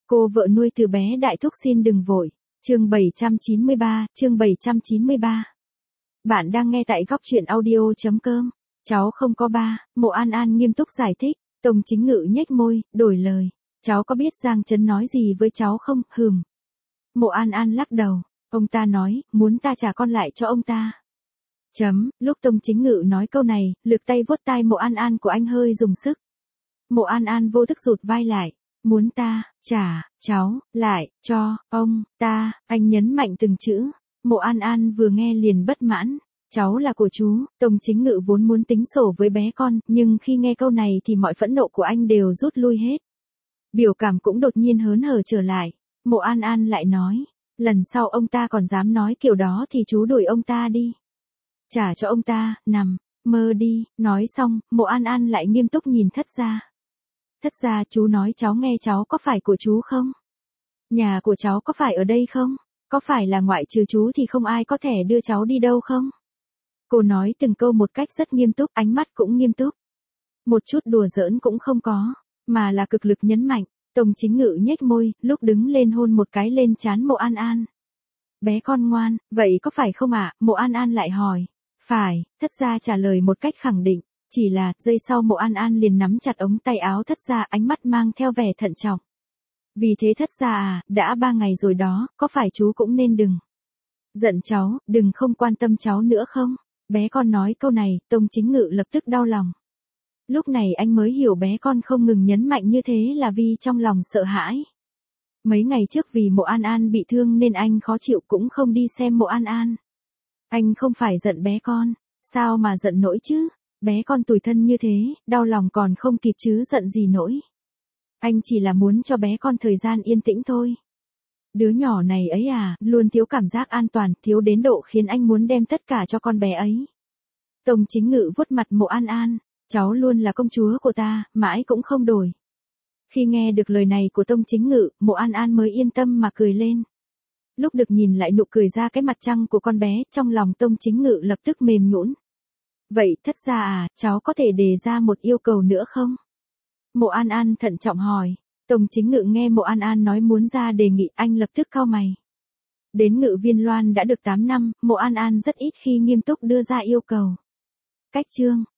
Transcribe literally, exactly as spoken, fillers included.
Cô vợ nuôi từ bé Đại Thúc xin đừng vội. Chương bảy trăm chín mươi ba, chương bảy trăm chín mươi ba. Bạn đang nghe tại góc truyện audio.com. Cháu không có ba, Mộ An An nghiêm túc giải thích. Tông Chính Ngự nhếch môi, đổi lời. Cháu có biết Giang Trấn nói gì với cháu không? Hừm. Mộ An An lắc đầu. Ông ta nói, muốn ta trả con lại cho ông ta. Chấm, lúc Tông Chính Ngự nói câu này, lực tay vuốt tai Mộ An An của anh hơi dùng sức. Mộ An An vô thức rụt vai lại. Muốn ta, trả, cháu, lại, cho, ông, ta, anh nhấn mạnh từng chữ. Mộ An An vừa nghe liền bất mãn. Cháu là của chú, Tông Chính Ngự vốn muốn tính sổ với bé con, nhưng khi nghe câu này thì mọi phẫn nộ của anh đều rút lui hết. Biểu cảm cũng đột nhiên hớn hở trở lại. Mộ An An lại nói, lần sau ông ta còn dám nói kiểu đó thì chú đuổi ông ta đi. Trả cho ông ta, nằm, mơ đi, nói xong, Mộ An An lại nghiêm túc nhìn Thất Gia. Thất Gia, chú nói cháu nghe cháu có phải của chú không? Nhà của cháu có phải ở đây không? Có phải là ngoại trừ chú thì không ai có thể đưa cháu đi đâu không? Cô nói từng câu một cách rất nghiêm túc, ánh mắt cũng nghiêm túc. Một chút đùa giỡn cũng không có, mà là cực lực nhấn mạnh. Tông Chính Ngự nhếch môi, lúc đứng lên hôn một cái lên trán Mộ An An. Bé con ngoan, vậy có phải không ạ? À? Mộ An An lại hỏi. Phải, Thất Gia trả lời một cách khẳng định. Chỉ là, giây sau Mộ An An liền nắm chặt ống tay áo Thất Gia, ánh mắt mang theo vẻ thận trọng. Vì thế Thất Gia à, đã ba ngày rồi đó, có phải chú cũng nên đừng giận cháu, đừng không quan tâm cháu nữa không? Bé con nói câu này, Tông Chính Ngự lập tức đau lòng. Lúc này anh mới hiểu bé con không ngừng nhấn mạnh như thế là vì trong lòng sợ hãi. Mấy ngày trước vì Mộ An An bị thương nên anh khó chịu cũng không đi xem Mộ An An. Anh không phải giận bé con, sao mà giận nổi chứ? Bé con tủi thân như thế, đau lòng còn không kịp chứ giận gì nổi. Anh chỉ là muốn cho bé con thời gian yên tĩnh thôi. Đứa nhỏ này ấy à, luôn thiếu cảm giác an toàn, thiếu đến độ khiến anh muốn đem tất cả cho con bé ấy. Tông Chính Ngự vuốt mặt Mộ An An, cháu luôn là công chúa của ta, mãi cũng không đổi. Khi nghe được lời này của Tông Chính Ngự, Mộ An An mới yên tâm mà cười lên. Lúc được nhìn lại nụ cười ra cái mặt trăng của con bé, trong lòng Tông Chính Ngự lập tức mềm nhũn. Vậy Thất Gia à, cháu có thể đề ra một yêu cầu nữa không? Mộ An An thận trọng hỏi. Tông Chính Ngự nghe Mộ An An nói muốn ra đề nghị, anh lập tức cau mày. Đến Ngự Viên Loan đã được tám năm, Mộ An An rất ít khi nghiêm túc đưa ra yêu cầu. Cách chương,